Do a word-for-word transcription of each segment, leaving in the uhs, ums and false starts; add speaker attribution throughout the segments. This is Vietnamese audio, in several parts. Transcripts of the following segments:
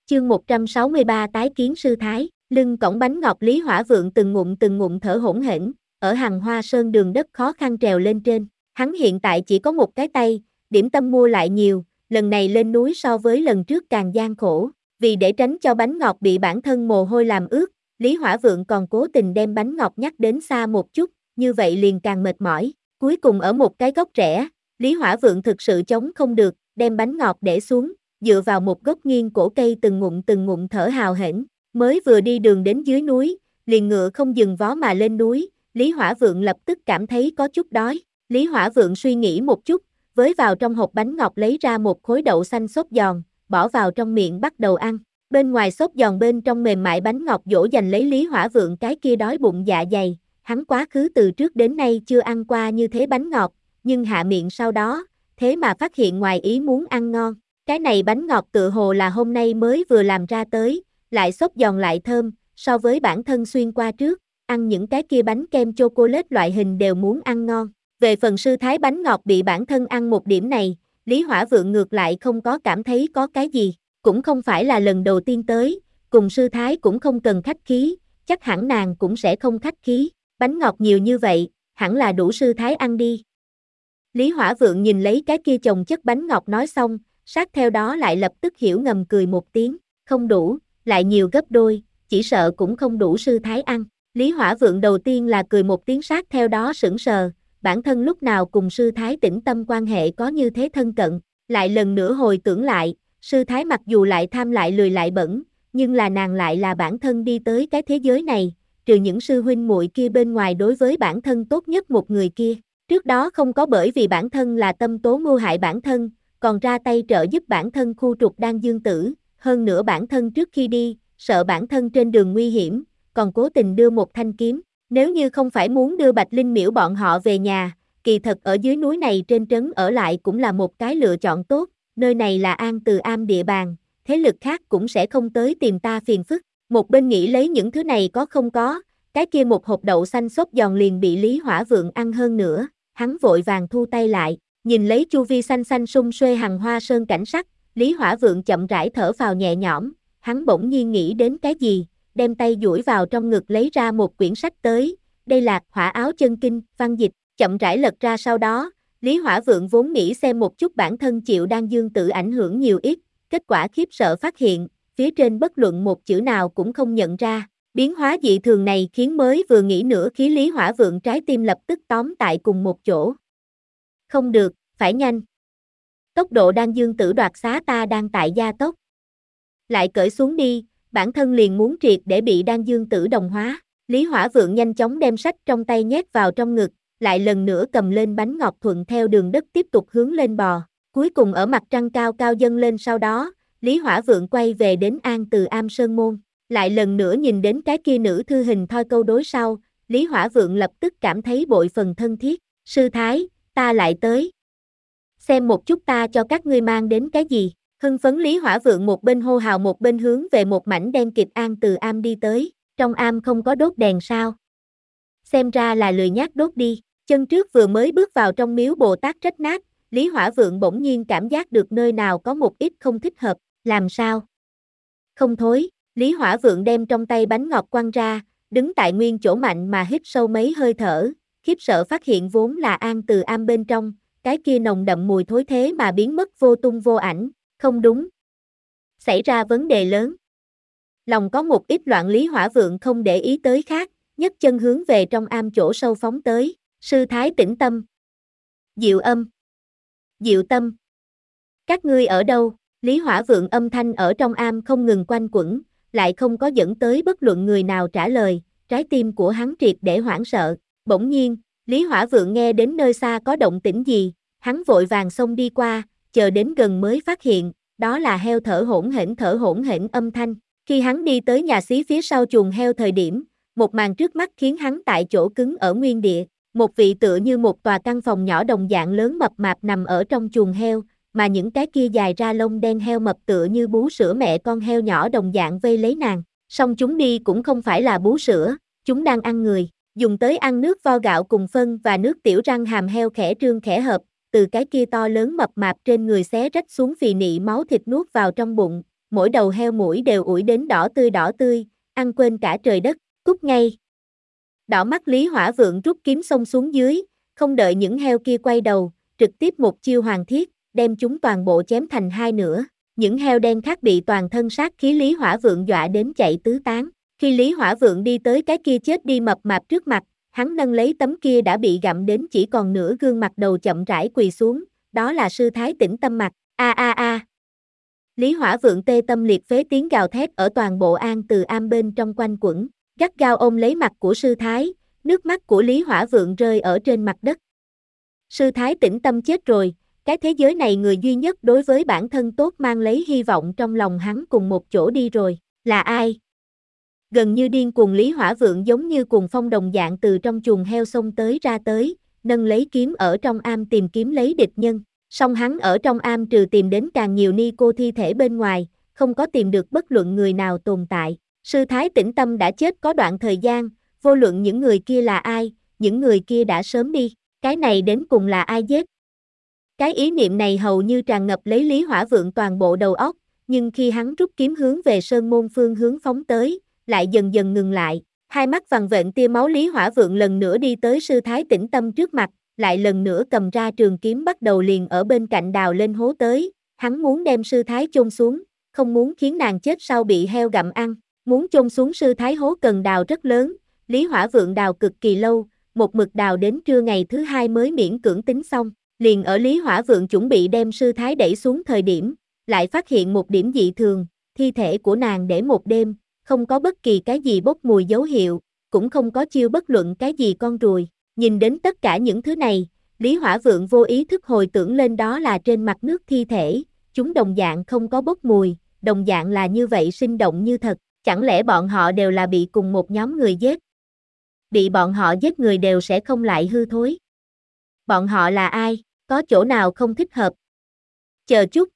Speaker 1: Chương một trăm sáu mươi ba Tái kiến sư thái, lưng cõng bánh ngọt Lý Hỏa Vượng từng ngụm từng ngụm thở hổn hển, ở Hằng Hoa Sơn đường đất khó khăn trèo lên trên. Hắn hiện tại chỉ có một cái tay, điểm tâm mua lại nhiều, lần này lên núi so với lần trước càng gian khổ, vì để tránh cho bánh ngọt bị bản thân mồ hôi làm ướt, Lý Hỏa Vượng còn cố tình đem bánh ngọt nhắc đến xa một chút, như vậy liền càng mệt mỏi. Cuối cùng ở một cái góc rẽ, Lý Hỏa Vượng thực sự chống không được, đem bánh ngọt để xuống, dựa vào một gốc nghiêng cổ cây từng ngụm từng ngụm thở hào hển. Mới vừa đi đường đến dưới núi, liền ngựa không dừng vó mà lên núi, Lý Hỏa Vượng lập tức cảm thấy có chút đói. Lý Hỏa Vượng suy nghĩ một chút, với vào trong hộp bánh ngọt lấy ra một khối đậu xanh xốp giòn, bỏ vào trong miệng bắt đầu ăn. Bên ngoài xốp giòn bên trong mềm mại bánh ngọt dỗ dành lấy Lý Hỏa Vượng cái kia đói bụng dạ dày. Hắn quá khứ từ trước đến nay chưa ăn qua như thế bánh ngọt, nhưng hạ miệng sau đó, thế mà phát hiện ngoài ý muốn ăn ngon. Cái này bánh ngọt tựa hồ là hôm nay mới vừa làm ra tới, lại xốp giòn lại thơm, so với bản thân xuyên qua trước, ăn những cái kia bánh kem chocolate loại hình đều muốn ăn ngon. Về phần sư thái bánh ngọt bị bản thân ăn một điểm này, Lý Hỏa Vượng ngược lại không có cảm thấy có cái gì, cũng không phải là lần đầu tiên tới, cùng sư thái cũng không cần khách khí, chắc hẳn nàng cũng sẽ không khách khí, bánh ngọt nhiều như vậy, hẳn là đủ sư thái ăn đi. Lý Hỏa Vượng nhìn lấy cái kia chồng chất bánh ngọt nói xong, sát theo đó lại lập tức hiểu ngầm cười một tiếng, không đủ, lại nhiều gấp đôi, chỉ sợ cũng không đủ sư thái ăn. Lý Hỏa Vượng đầu tiên là cười một tiếng sát theo đó sững sờ, bản thân lúc nào cùng sư thái tĩnh tâm quan hệ có như thế thân cận, lại lần nữa hồi tưởng lại, sư thái mặc dù lại tham lại lười lại bẩn, nhưng là nàng lại là bản thân đi tới cái thế giới này, trừ những sư huynh muội kia bên ngoài đối với bản thân tốt nhất một người kia. Trước đó không có bởi vì bản thân là tâm tố mưu hại bản thân, còn ra tay trợ giúp bản thân khu trục Đan Dương Tử, hơn nữa bản thân trước khi đi, sợ bản thân trên đường nguy hiểm, còn cố tình đưa một thanh kiếm. Nếu như không phải muốn đưa Bạch Linh Miễu bọn họ về nhà, kỳ thật ở dưới núi này trên trấn ở lại cũng là một cái lựa chọn tốt, nơi này là An Từ Am địa bàn, thế lực khác cũng sẽ không tới tìm ta phiền phức. Một bên nghĩ lấy những thứ này có không có, cái kia một hộp đậu xanh xốp giòn liền bị Lý Hỏa Vượng ăn hơn nữa, hắn vội vàng thu tay lại, nhìn lấy chu vi xanh xanh sum xuê Hằng Hoa Sơn cảnh sắc, Lý Hỏa Vượng chậm rãi thở phào nhẹ nhõm, hắn bỗng nhiên nghĩ đến cái gì, đem tay duỗi vào trong ngực lấy ra một quyển sách tới, đây là Hỏa Áo Chân Kinh, văn dịch, chậm rãi lật ra sau đó, Lý Hỏa Vượng vốn nghĩ xem một chút bản thân chịu Đan Dương Tử ảnh hưởng nhiều ít, kết quả khiếp sợ phát hiện, phía trên bất luận một chữ nào cũng không nhận ra, biến hóa dị thường này khiến mới vừa nghĩ nửa khí Lý Hỏa Vượng trái tim lập tức tóm tại cùng một chỗ. Không được, phải nhanh. Tốc độ Đan Dương Tử đoạt xá ta đang tại gia tốc. Lại cởi xuống đi, bản thân liền muốn triệt để bị Đan Dương Tử đồng hóa. Lý Hỏa Vượng nhanh chóng đem sách trong tay nhét vào trong ngực, lại lần nữa cầm lên bánh ngọt thuận theo đường đất tiếp tục hướng lên bò. Cuối cùng ở mặt trăng cao cao dâng lên sau đó, Lý Hỏa Vượng quay về đến An Từ Am Sơn Môn. Lại lần nữa nhìn đến cái kia nữ thư hình thoi câu đối sau, Lý Hỏa Vượng lập tức cảm thấy bội phần thân thiết. Sư thái, ta lại tới. Xem một chút ta cho các ngươi mang đến cái gì. Hưng phấn Lý Hỏa Vượng một bên hô hào một bên hướng về một mảnh đen kịt An Từ Am đi tới. Trong am không có đốt đèn sao? Xem ra là lười nhác đốt đi. Chân trước vừa mới bước vào trong miếu Bồ Tát rách nát, Lý Hỏa Vượng bỗng nhiên cảm giác được nơi nào có một ít không thích hợp. Làm sao? Không thối. Lý Hỏa Vượng đem trong tay bánh ngọt quăng ra, đứng tại nguyên chỗ mạnh mà hít sâu mấy hơi thở, khiếp sợ phát hiện vốn là An Từ Am bên trong, cái kia nồng đậm mùi thối thế mà biến mất vô tung vô ảnh, không đúng. Xảy ra vấn đề lớn. Lòng có một ít loạn Lý Hỏa Vượng không để ý tới khác, nhấc chân hướng về trong am chỗ sâu phóng tới, sư thái tĩnh tâm. Diệu Âm. Diệu Tâm. Các ngươi ở đâu? Lý Hỏa Vượng âm thanh ở trong am không ngừng quanh quẩn, lại không có dẫn tới bất luận người nào trả lời, trái tim của hắn triệt để hoảng sợ. Bỗng nhiên, Lý Hỏa Vượng nghe đến nơi xa có động tĩnh gì, hắn vội vàng xông đi qua, chờ đến gần mới phát hiện, đó là heo thở hổn hển thở hổn hển âm thanh. Khi hắn đi tới nhà xí phía sau chuồng heo thời điểm, một màn trước mắt khiến hắn tại chỗ cứng ở nguyên địa, một vị tựa như một tòa căn phòng nhỏ đồng dạng lớn mập mạp nằm ở trong chuồng heo, mà những cái kia dài ra lông đen heo mập tựa như bú sữa mẹ con heo nhỏ đồng dạng vây lấy nàng, song chúng đi cũng không phải là bú sữa, chúng đang ăn người, dùng tới ăn nước vo gạo cùng phân và nước tiểu răng hàm heo khẽ trương khẽ hợp, từ cái kia to lớn mập mạp trên người xé rách xuống phì nị máu thịt nuốt vào trong bụng, mỗi đầu heo mũi đều ủi đến đỏ tươi đỏ tươi, ăn quên cả trời đất, cút ngay. Đỏ mắt Lý Hỏa Vượng rút kiếm xông xuống dưới, không đợi những heo kia quay đầu, trực tiếp một chiêu hoàng thiết, đem chúng toàn bộ chém thành hai nửa. Những heo đen khác bị toàn thân sát khí Lý Hỏa Vượng dọa đến chạy tứ tán. Khi Lý Hỏa Vượng đi tới cái kia chết đi mập mạp trước mặt, hắn nâng lấy tấm kia đã bị gặm đến chỉ còn nửa gương mặt đầu chậm rãi quỳ xuống, đó là sư thái Tĩnh Tâm mặt. A a a. Lý Hỏa Vượng tê tâm liệt phế tiếng gào thét ở toàn bộ An Từ Am bên trong quanh quẩn, gắt gao ôm lấy mặt của sư thái, nước mắt của Lý Hỏa Vượng rơi ở trên mặt đất. Sư thái Tĩnh Tâm chết rồi, cái thế giới này người duy nhất đối với bản thân tốt mang lấy hy vọng trong lòng hắn cùng một chỗ đi rồi, là ai? Gần như điên cuồng Lý Hỏa Vượng giống như cuồng phong đồng dạng từ trong chuồng heo xông tới ra tới, nâng lấy kiếm ở trong am tìm kiếm lấy địch nhân. Song hắn ở trong am trừ tìm đến càng nhiều ni cô thi thể bên ngoài, không có tìm được bất luận người nào tồn tại. Sư thái Tĩnh Tâm đã chết có đoạn thời gian, vô luận những người kia là ai, những người kia đã sớm đi, cái này đến cùng là ai giết? Cái ý niệm này hầu như tràn ngập lấy Lý Hỏa Vượng toàn bộ đầu óc, nhưng khi hắn rút kiếm hướng về sơn môn phương hướng phóng tới, lại dần dần ngừng lại, hai mắt vằn vện tia máu Lý Hỏa Vượng lần nữa đi tới sư thái Tĩnh Tâm trước mặt, lại lần nữa cầm ra trường kiếm bắt đầu liền ở bên cạnh đào lên hố tới, hắn muốn đem sư thái chôn xuống, không muốn khiến nàng chết sau bị heo gặm ăn, muốn chôn xuống sư thái hố cần đào rất lớn, Lý Hỏa Vượng đào cực kỳ lâu, một mực đào đến trưa ngày thứ hai mới miễn cưỡng tính xong, liền ở Lý Hỏa Vượng chuẩn bị đem sư thái đẩy xuống thời điểm, lại phát hiện một điểm dị thường, thi thể của nàng để một đêm, không có bất kỳ cái gì bốc mùi dấu hiệu, cũng không có chiêu bất luận cái gì con ruồi. Nhìn đến tất cả những thứ này, Lý Hỏa Vượng vô ý thức hồi tưởng lên đó là trên mặt nước thi thể, chúng đồng dạng không có bốc mùi, đồng dạng là như vậy sinh động như thật, chẳng lẽ bọn họ đều là bị cùng một nhóm người giết? Bị bọn họ giết người đều sẽ không lại hư thối. Bọn họ là ai, có chỗ nào không thích hợp? Chờ chút.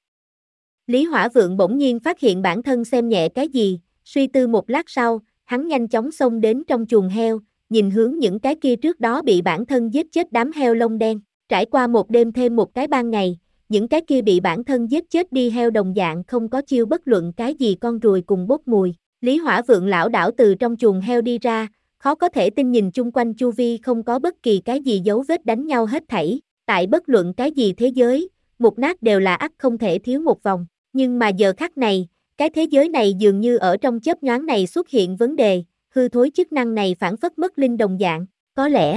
Speaker 1: Lý Hỏa Vượng bỗng nhiên phát hiện bản thân xem nhẹ cái gì, suy tư một lát sau, hắn nhanh chóng xông đến trong chuồng heo, nhìn hướng những cái kia trước đó bị bản thân giết chết đám heo lông đen. Trải qua một đêm thêm một cái ban ngày, những cái kia bị bản thân giết chết đi heo đồng dạng không có chiêu bất luận cái gì con ruồi cùng bốc mùi. Lý Hỏa Vượng lảo đảo từ trong chuồng heo đi ra, khó có thể tin nhìn chung quanh chu vi không có bất kỳ cái gì dấu vết đánh nhau hết thảy. Tại bất luận cái gì thế giới, mục nát đều là ắt không thể thiếu một vòng. Nhưng mà giờ khắc này, cái thế giới này dường như ở trong chớp nhoáng này xuất hiện vấn đề, hư thối chức năng này phản phất mất linh đồng dạng, có lẽ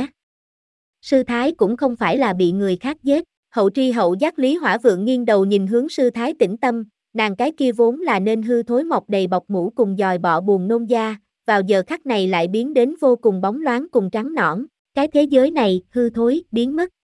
Speaker 1: sư thái cũng không phải là bị người khác giết. Hậu tri hậu giác Lý Hỏa Vượng nghiêng đầu nhìn hướng sư thái Tĩnh Tâm, nàng cái kia vốn là nên hư thối mọc đầy bọc mũ cùng dòi bọ buồn nôn da, vào giờ khắc này lại biến đến vô cùng bóng loáng cùng trắng nõn, cái thế giới này hư thối biến mất.